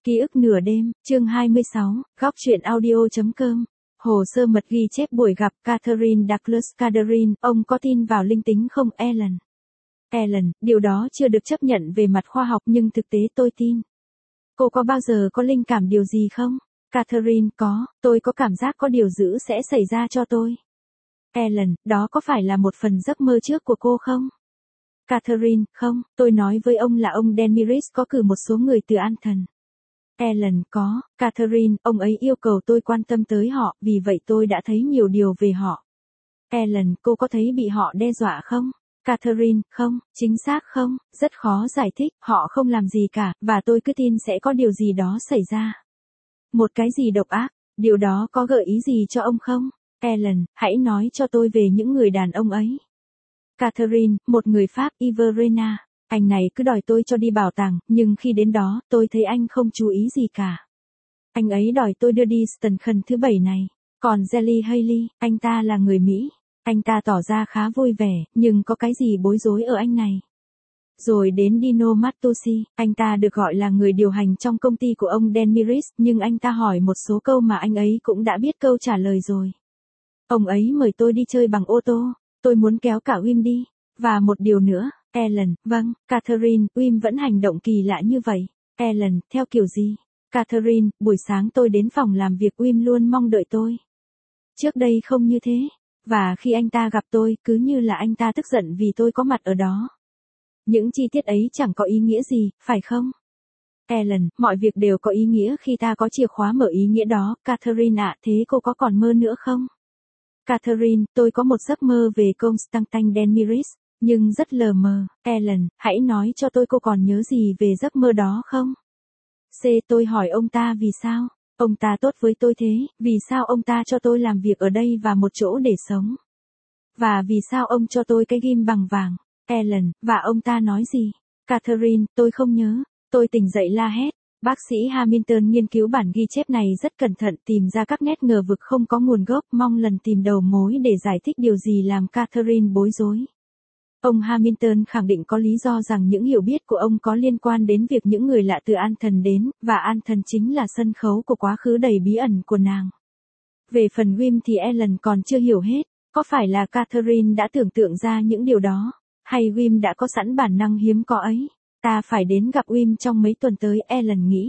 Ký ức nửa đêm, chương 26, góc truyện audio.com. Hồ sơ mật ghi chép buổi gặp Catherine Douglas Catherine, ông có tin vào linh tính không Ellen? Ellen, điều đó chưa được chấp nhận về mặt khoa học nhưng thực tế tôi tin. Cô có bao giờ có linh cảm điều gì không? Catherine, có, tôi có cảm giác có điều dữ sẽ xảy ra cho tôi. Ellen, đó có phải là một phần giấc mơ trước của cô không? Catherine, không, tôi nói với ông là ông Demiris có cử một số người từ An Thần. Ellen, có, Catherine, ông ấy yêu cầu tôi quan tâm tới họ, vì vậy tôi đã thấy nhiều điều về họ. Ellen, cô có thấy bị họ đe dọa không? Catherine, không, chính xác không, rất khó giải thích, họ không làm gì cả, và tôi cứ tin sẽ có điều gì đó xảy ra. Một cái gì độc ác, điều đó có gợi ý gì cho ông không? Ellen, hãy nói cho tôi về những người đàn ông ấy. Catherine, một người Pháp, Iverena. Anh này cứ đòi tôi cho đi bảo tàng, nhưng khi đến đó, tôi thấy anh không chú ý gì cả. Anh ấy đòi tôi đưa đi Station thứ 7 này. Còn Jelly Haley, anh ta là người Mỹ. Anh ta tỏ ra khá vui vẻ, nhưng có cái gì bối rối ở anh này. Rồi đến Dino Mattosi, anh ta được gọi là người điều hành trong công ty của ông Demiris, nhưng anh ta hỏi một số câu mà anh ấy cũng đã biết câu trả lời rồi. Ông ấy mời tôi đi chơi bằng ô tô, tôi muốn kéo cả Wim đi. Và một điều nữa. Ellen, vâng, Catherine, Wim vẫn hành động kỳ lạ như vậy. Ellen, theo kiểu gì? Catherine, buổi sáng tôi đến phòng làm việc Wim luôn mong đợi tôi. Trước đây không như thế. Và khi anh ta gặp tôi, cứ như là anh ta tức giận vì tôi có mặt ở đó. Những chi tiết ấy chẳng có ý nghĩa gì, phải không? Ellen, mọi việc đều có ý nghĩa khi ta có chìa khóa mở ý nghĩa đó. Catherine ạ, thế cô có còn mơ nữa không? Catherine, tôi có một giấc mơ về Constantine Demiris. Nhưng rất lờ mờ. Ellen, hãy nói cho tôi cô còn nhớ gì về giấc mơ đó không? Tôi hỏi ông ta vì sao? Ông ta tốt với tôi thế, vì sao ông ta cho tôi làm việc ở đây và một chỗ để sống? Và vì sao ông cho tôi cái ghim bằng vàng? Ellen, và ông ta nói gì? Catherine, tôi không nhớ. Tôi tỉnh dậy la hét. Bác sĩ Hamilton nghiên cứu bản ghi chép này rất cẩn thận tìm ra các nét ngờ vực không có nguồn gốc, mong lần tìm đầu mối để giải thích điều gì làm Catherine bối rối. Ông Hamilton khẳng định có lý do rằng những hiểu biết của ông có liên quan đến việc những người lạ từ An Thần đến, và An Thần chính là sân khấu của quá khứ đầy bí ẩn của nàng. Về phần Wim thì Ellen còn chưa hiểu hết, có phải là Catherine đã tưởng tượng ra những điều đó, hay Wim đã có sẵn bản năng hiếm có ấy? Ta phải đến gặp Wim trong mấy tuần tới, Ellen nghĩ.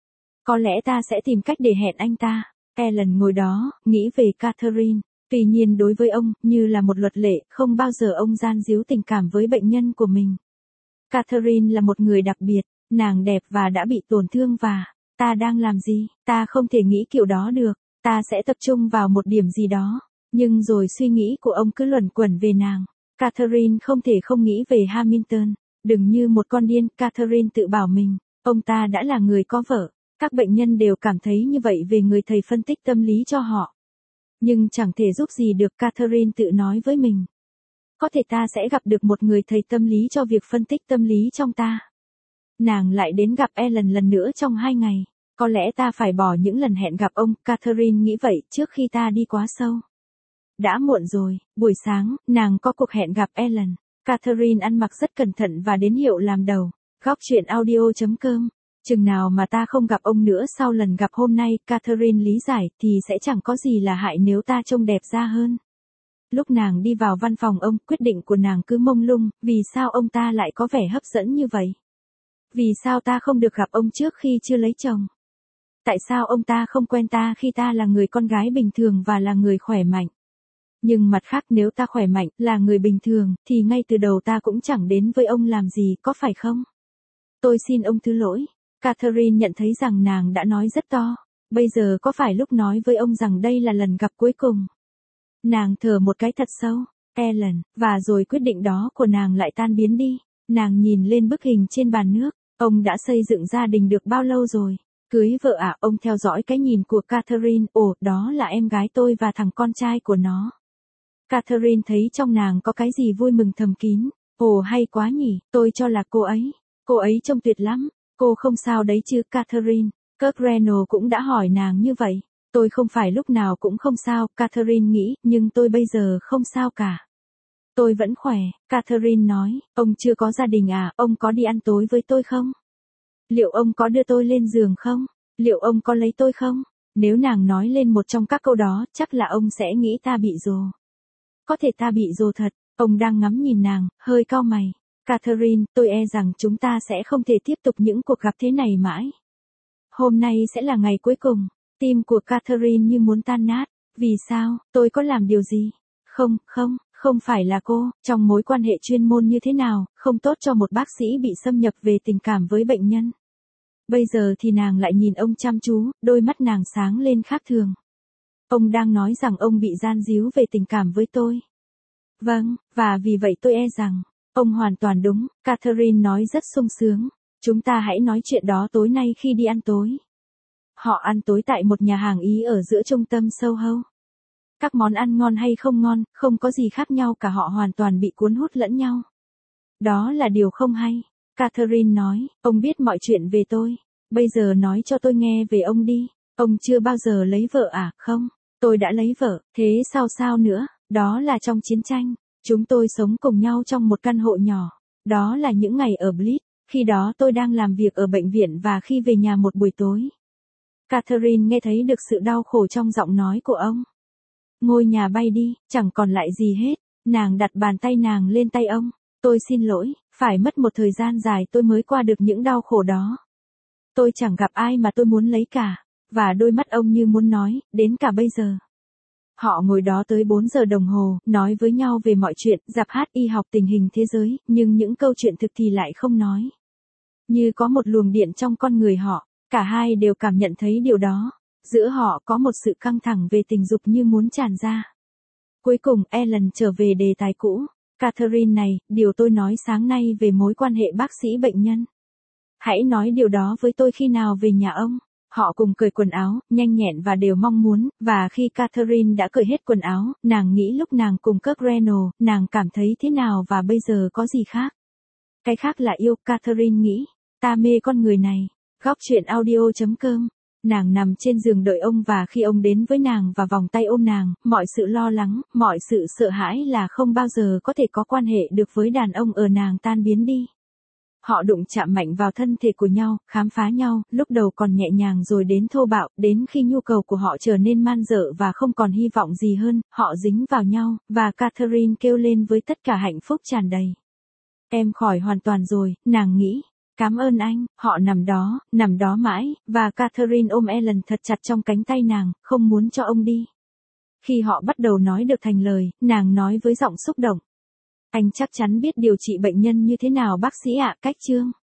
Có lẽ ta sẽ tìm cách để hẹn anh ta. Ellen ngồi đó, nghĩ về Catherine. Tuy nhiên đối với ông, như là một luật lệ, không bao giờ ông gian díu tình cảm với bệnh nhân của mình. Catherine là một người đặc biệt, nàng đẹp và đã bị tổn thương và, ta đang làm gì, ta không thể nghĩ kiểu đó được, ta sẽ tập trung vào một điểm gì đó, nhưng rồi suy nghĩ của ông cứ luẩn quẩn về nàng. Catherine không thể không nghĩ về Hamilton, đừng như một con điên, Catherine tự bảo mình, ông ta đã là người có vợ, các bệnh nhân đều cảm thấy như vậy về người thầy phân tích tâm lý cho họ. Nhưng chẳng thể giúp gì được, Catherine tự nói với mình. Có thể ta sẽ gặp được một người thầy tâm lý cho việc phân tích tâm lý trong ta. Nàng lại đến gặp Ellen lần nữa trong 2 ngày. Có lẽ ta phải bỏ những lần hẹn gặp ông, Catherine nghĩ vậy trước khi ta đi quá sâu. Đã muộn rồi, buổi sáng, nàng có cuộc hẹn gặp Ellen. Catherine ăn mặc rất cẩn thận và đến hiệu làm đầu. Góc truyện audio.com. Chừng nào mà ta không gặp ông nữa sau lần gặp hôm nay, Catherine lý giải, thì sẽ chẳng có gì là hại nếu ta trông đẹp ra hơn. Lúc nàng đi vào văn phòng ông, quyết định của nàng cứ mông lung, vì sao ông ta lại có vẻ hấp dẫn như vậy? Vì sao ta không được gặp ông trước khi chưa lấy chồng? Tại sao ông ta không quen ta khi ta là người con gái bình thường và là người khỏe mạnh? Nhưng mặt khác nếu ta khỏe mạnh, là người bình thường, thì ngay từ đầu ta cũng chẳng đến với ông làm gì, có phải không? Tôi xin ông thứ lỗi. Catherine nhận thấy rằng nàng đã nói rất to. Bây giờ có phải lúc nói với ông rằng đây là lần gặp cuối cùng? Nàng thở một cái thật sâu. Ellen, và rồi quyết định đó của nàng lại tan biến đi. Nàng nhìn lên bức hình trên bàn nước. Ông đã xây dựng gia đình được bao lâu rồi? Cưới vợ à? Ông theo dõi cái nhìn của Catherine. Ồ, đó là em gái tôi và thằng con trai của nó. Catherine thấy trong nàng có cái gì vui mừng thầm kín. Ồ hay quá nhỉ, tôi cho là cô ấy. Cô ấy trông tuyệt lắm. Cô không sao đấy chứ, Catherine. Kirk Reynolds cũng đã hỏi nàng như vậy. Tôi không phải lúc nào cũng không sao, Catherine nghĩ, nhưng tôi bây giờ không sao cả. Tôi vẫn khỏe, Catherine nói, ông chưa có gia đình à, ông có đi ăn tối với tôi không? Liệu ông có đưa tôi lên giường không? Liệu ông có lấy tôi không? Nếu nàng nói lên một trong các câu đó, chắc là ông sẽ nghĩ ta bị rồ. Có thể ta bị rồ thật. Ông đang ngắm nhìn nàng, hơi cau mày. Catherine, tôi e rằng chúng ta sẽ không thể tiếp tục những cuộc gặp thế này mãi. Hôm nay sẽ là ngày cuối cùng. Tim của Catherine như muốn tan nát. Vì sao, tôi có làm điều gì? Không phải là cô, trong mối quan hệ chuyên môn như thế nào, không tốt cho một bác sĩ bị xâm nhập về tình cảm với bệnh nhân. Bây giờ thì nàng lại nhìn ông chăm chú, đôi mắt nàng sáng lên khác thường. Ông đang nói rằng ông bị gian díu về tình cảm với tôi. Vâng, và vì vậy tôi e rằng, ông hoàn toàn đúng, Catherine nói rất sung sướng. Chúng ta hãy nói chuyện đó tối nay khi đi ăn tối. Họ ăn tối tại một nhà hàng Ý ở giữa trung tâm Soho. Các món ăn ngon hay không ngon, không có gì khác nhau cả, họ hoàn toàn bị cuốn hút lẫn nhau. Đó là điều không hay. Catherine nói, ông biết mọi chuyện về tôi. Bây giờ nói cho tôi nghe về ông đi. Ông chưa bao giờ lấy vợ à? Không, tôi đã lấy vợ, thế sao nữa? Đó là trong chiến tranh. Chúng tôi sống cùng nhau trong một căn hộ nhỏ. Đó là những ngày ở Blitz. Khi đó tôi đang làm việc ở bệnh viện và khi về nhà một buổi tối. Catherine nghe thấy được sự đau khổ trong giọng nói của ông. Ngôi nhà bay đi, chẳng còn lại gì hết. Nàng đặt bàn tay nàng lên tay ông. Tôi xin lỗi, phải mất một thời gian dài tôi mới qua được những đau khổ đó. Tôi chẳng gặp ai mà tôi muốn lấy cả. Và đôi mắt ông như muốn nói, đến cả bây giờ. Họ ngồi đó tới 4 giờ đồng hồ, nói với nhau về mọi chuyện, rạp hát, y học, tình hình thế giới, nhưng những câu chuyện thực thì lại không nói. Như có một luồng điện trong con người họ, cả hai đều cảm nhận thấy điều đó. Giữa họ có một sự căng thẳng về tình dục như muốn tràn ra. Cuối cùng Ellen trở về đề tài cũ. Catherine này, điều tôi nói sáng nay về mối quan hệ bác sĩ bệnh nhân. Hãy nói điều đó với tôi khi nào về nhà ông. Họ cùng cởi quần áo, nhanh nhẹn và đều mong muốn, và khi Catherine đã cởi hết quần áo, nàng nghĩ lúc nàng cùng Kirk Reynolds, nàng cảm thấy thế nào và bây giờ có gì khác. Cái khác là yêu, Catherine nghĩ. Ta mê con người này. Góc truyện audio.com. Nàng nằm trên giường đợi ông và khi ông đến với nàng và vòng tay ôm nàng, mọi sự lo lắng, mọi sự sợ hãi là không bao giờ có thể có quan hệ được với đàn ông ở nàng tan biến đi. Họ đụng chạm mạnh vào thân thể của nhau, khám phá nhau, lúc đầu còn nhẹ nhàng rồi đến thô bạo, đến khi nhu cầu của họ trở nên man dợ và không còn hy vọng gì hơn, họ dính vào nhau, và Catherine kêu lên với tất cả hạnh phúc tràn đầy. Em khỏi hoàn toàn rồi, nàng nghĩ. Cảm ơn anh, họ nằm đó mãi, và Catherine ôm Ellen thật chặt trong cánh tay nàng, không muốn cho ông đi. Khi họ bắt đầu nói được thành lời, nàng nói với giọng xúc động. Anh chắc chắn biết điều trị bệnh nhân như thế nào bác sĩ ạ, cách chương.